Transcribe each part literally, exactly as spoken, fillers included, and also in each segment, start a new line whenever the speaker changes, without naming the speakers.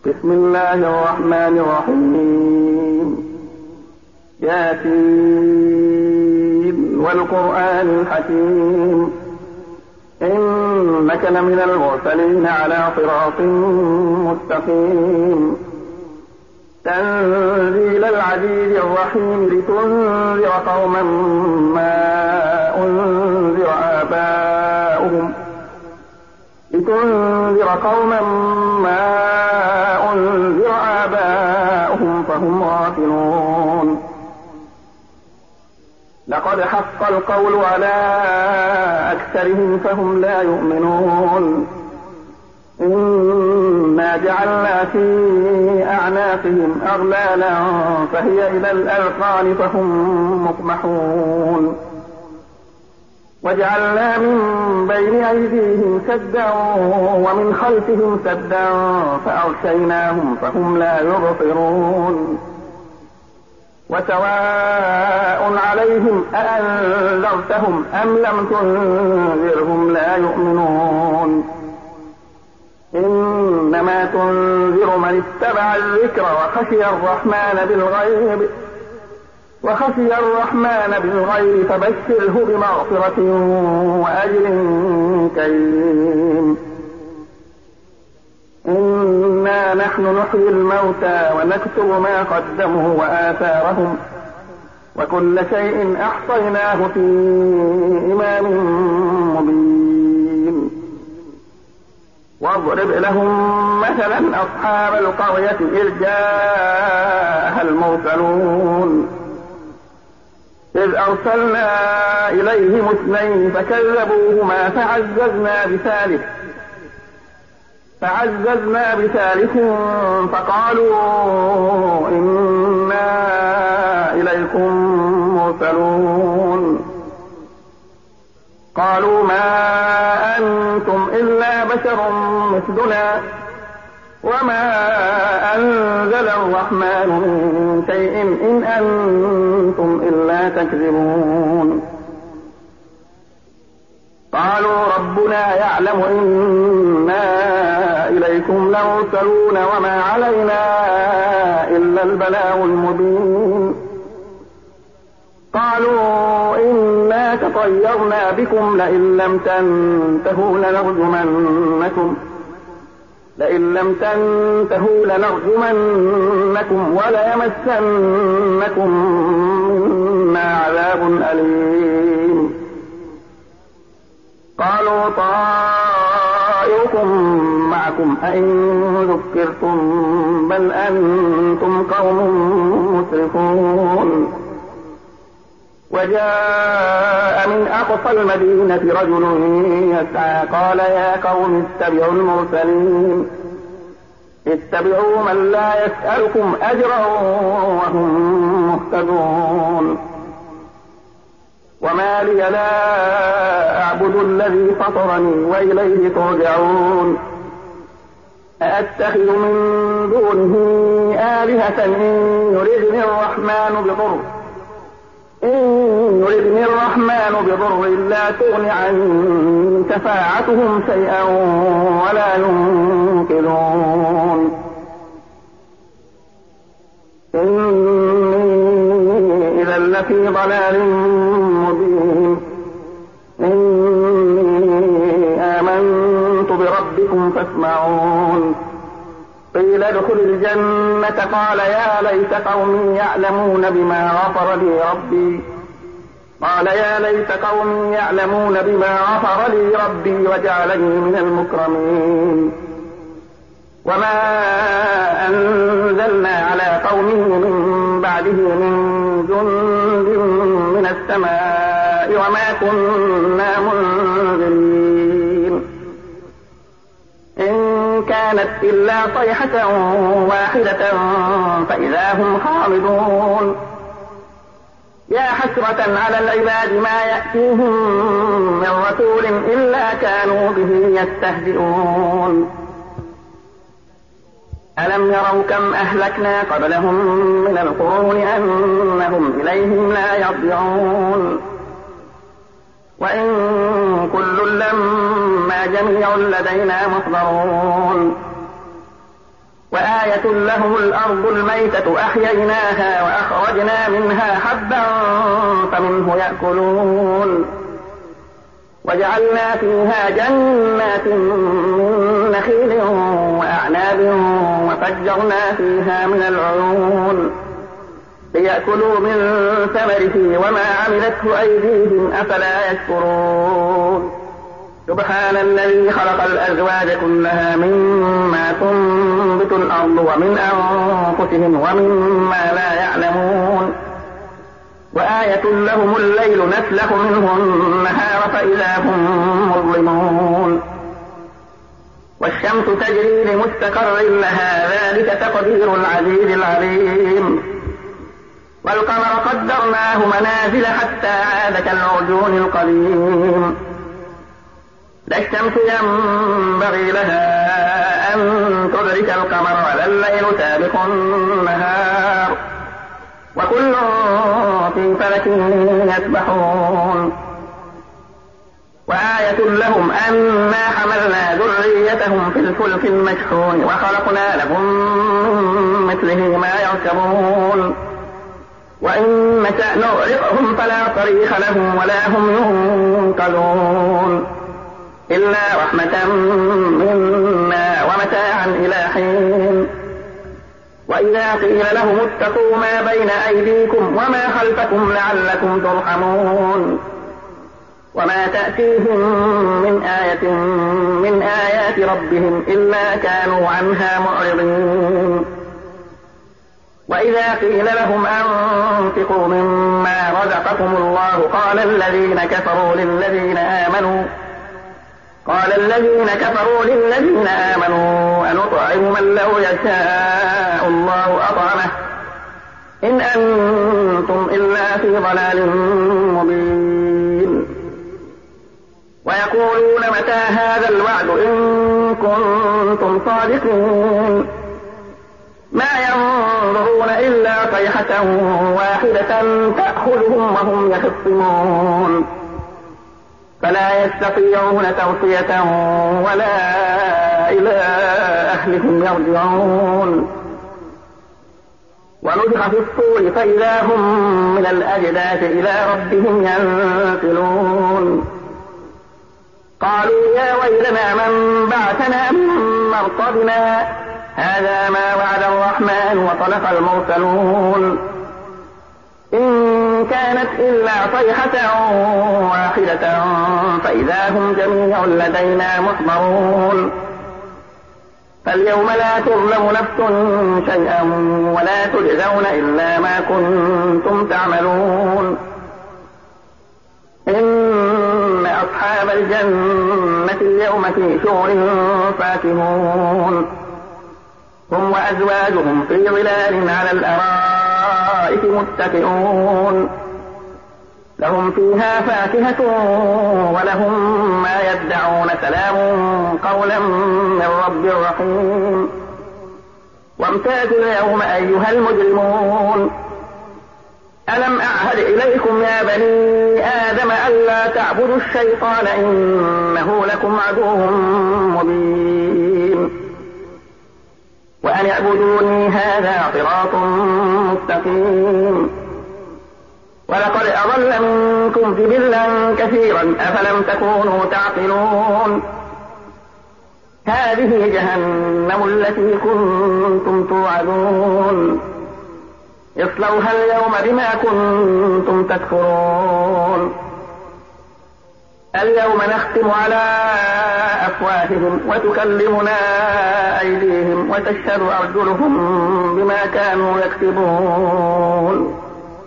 بسم الله الرحمن الرحيم. ياسين والقرآن الحكيم إنك لمن المرسلين على صراط مستقيم تنزيل العزيز الرحيم لتنذر قوما ما أنذر آباؤهم لتنذر قوما ما أنذر آباؤهم فهم غافلون. لقد حق القول على أكثرهم فهم لا يؤمنون. إنا جعلنا في أعناقهم أغلالا فهي إلى الأذقان فهم مقمحون. وجعلنا من بين أيديهم سدا ومن خلفهم سدا فأغشيناهم فهم لا يبصرون. وسواء عليهم أأنذرتهم أم لم تنذرهم لا يؤمنون. إنما تنذر من اتبع الذكر وخشي الرحمن بالغيب وخشي الرحمن بالغيب فبشره بمغفرة وأجر كريم. إنا نحن نحيي الموتى ونكتب ما قدموا وآثارهم وكل شيء أحصيناه في إمام مبين. واضرب لهم مثلا أصحاب القرية إذ جاءها المرسلون إذ أرسلنا إليهم اثنين فكذبوهما فعززنا بثالث فعززنا بثالث فقالوا إنا إليكم مرسلون. قالوا ما أنتم إلا بشر مثلنا وما أنزل الرحمن من شيء إن أنتم إلا تكذبون. قالوا ربنا يعلم إنا إليكم لمرسلون وما علينا إلا البلاغ المبين. قالوا إنا تطيرنا بكم لئن لم تنتهوا لنرجمنكم لئن لم تنتهوا لنرجمنكم وليمسنكم منا عذاب أليم. قالوا طائركم معكم أئن ذكرتم بل أنتم قوم مسرفون. وجاء من أقصى المدينة رجل يسعى قال يا قوم اتبعوا المرسلين اتبعوا من لا يسألكم أجرا وهم مهتدون. وما لي لا أعبد الذي فطرني وإليه ترجعون. أأتخذ من دونه آلهة إن يردني الرحمن بضر إن يردني الرحمن بضر لا تغن عني شفاعتهم شيئا ولا ينقذون. إني إذا لفي ضلال مبين. إني آمنت بربكم فاسمعون. قيل ادخل الجنة قال يا ليت قومي يعلمون بما غفر لي ربي قال يا ليت قومي يعلمون بما غفر لي ربي وجعلني من المكرمين. وما أنزلنا على قومه من بعده من جند من السماء وما كنا منزلين. إن كانت إلا صيحة واحدة فإذا هم خامدون. يا حسرة على العباد ما يأتيهم من رسول إلا كانوا به يستهزئون. ألم يروا كم أهلكنا قبلهم من القرون أنهم إليهم لا يرجعون. وإن كل لما جميع لدينا محضرون. وآية لهم الأرض الميتة أحييناها وأخرجنا منها حبا فمنه يأكلون وجعلنا فيها جنات من نخيل وأعناب وفجرنا فيها من العيون ليأكلوا من ثمره وما عملته أيديهم أفلا يشكرون سبحان الذي خلق الأزواج كلها مما تنبت الأرض ومن أنفسهم ومما لا يعلمون وآية لهم الليل نسلخ منه النهار فإذا هم مظلمون والشمس تجري لمستقر لها ذلك تقدير العزيز العليم والقمر قدرناه منازل حتى عاد كالعرجون القديم لا الشمس ينبغي لها أن تدرك القمر ولا الليل سابق النهار وكل في فلك يسبحون وآية لهم أنا حملنا ذريتهم في الفلك المشحون وخلقنا لهم من مثله ما يركبون وإن نشأ نغرقهم فلا صريخ لهم ولا هم ينقذون إلا رحمة منا ومتاعا إلى حين وإذا قيل لهم اتقوا ما بين أيديكم وما خلفكم لعلكم ترحمون وما تأتيهم من آية من آيات ربهم إلا كانوا عنها معرضين وإذا قيل لهم أنفقوا مما رزقكم الله قال الذين كفروا للذين آمنوا قال الذين كفروا للذين آمنوا أنطعم من لو يشاء الله أطعمه إن أنتم إلا في ضلال مبين ويقولون متى هذا الوعد إن كنتم صادقين ما ينظرون إلا صيحة واحدة تأخذهم وهم يخصمون فلا يستطيعون توصية ولا إلى أهلهم يرجعون ونفخ في الصور فإذا هم من الأجداث إلى ربهم ينسلون قالوا يا ويلنا من بعثنا من مرقدنا هذا ما وعد الرحمن وصدق المرسلون إن كانت إلا صيحة واحدة فإذا هم جميع لدينا محضرون فاليوم لا تظلم نفس شيئا ولا تجزون إلا ما كنتم تعملون إن أصحاب الجنة اليوم في شغل فاكهون هم وأزواجهم في ظلال على الأرائك متكئون لهم فيها فاكهة ولهم ما يدعون سلام قولا من رب رحيم وامتازوا اليوم أيها المجرمون ألم أعهد إليكم يا بني آدم ألا تعبدوا الشيطان إنه لكم عدو مبين وأن اعبدوني هذا صراط مستقيم ولقد أضل منكم جبلا كثيرا أفلم تكونوا تعقلون هذه جهنم التي كنتم توعدون اصلوها اليوم بما كنتم تكفرون اليوم نختم على أفواههم وتكلمنا أيديهم وتشهد أرجلهم بما كانوا يكسبون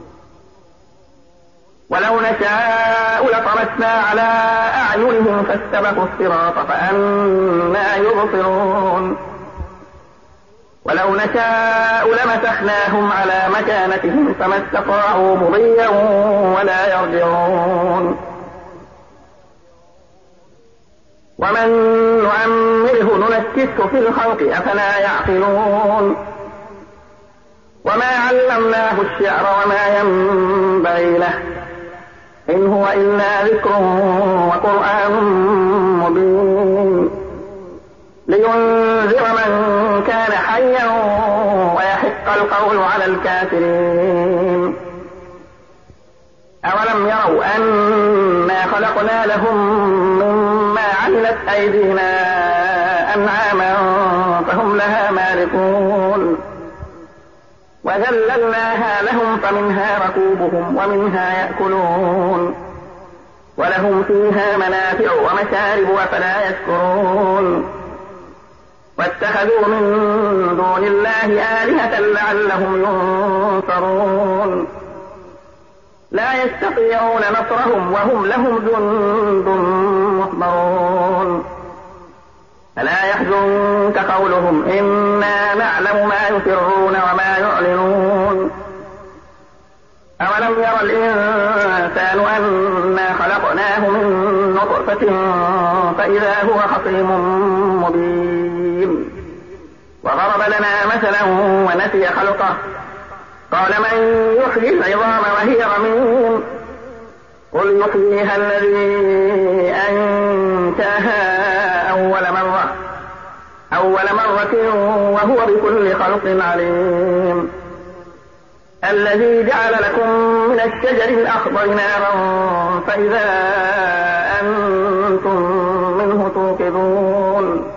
ولو نشاء لطمسنا على أعينهم فاستبقوا الصراط فأنى يبصرون ولو نشاء لمسخناهم على مكانتهم فما استطاعوا مضيا ولا يرجعون ومن نعمره ننكسه في الخلق أفلا يعقلون وما علمناه الشعر وما ينبغي له إن هو إلا ذكر وقرآن مبين لينذر من كان حيا حيا ويحق القول على الكافرين. أولم يروا أنا خلقنا لهم مما عملت أيدينا أنعاما فهم لها مالكون وذللناها لهم فمنها ركوبهم ومنها يأكلون ولهم فيها منافع ومشارب أفلا يشكرون. واتخذوا من دون الله آلهة لعلهم ينصرون لا يستطيعون نصرهم وهم لهم جند محضرون. فلا يحزنك قولهم إنا نعلم ما يسرون وما يعلنون. أولم ير الإنسان أنا خلقناه من نطفة فإذا هو خصيم مبين. وضرب لنا مثلا ونسي خلقه قال من يحيي العظام وهي رميم قل يحييها الذي أنشاها أول مرة أول مرة وهو بكل خلق عليم. الذي جعل لكم من الشجر الأخضر نارا فإذا أنتم منه توقدون.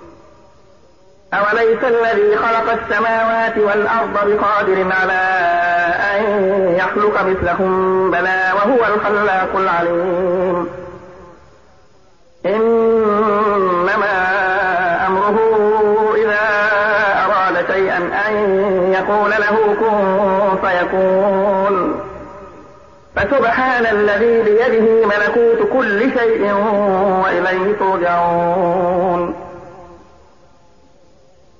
أوليس الذي خلق السماوات والأرض بقادر على أن يخلق مثلهم بلى وهو الخلاق العليم. إنما أمره إذا أراد شيئا أن يقول له كن فيكون. فسبحان الذي بيده ملكوت كل شيء وإليه ترجعون.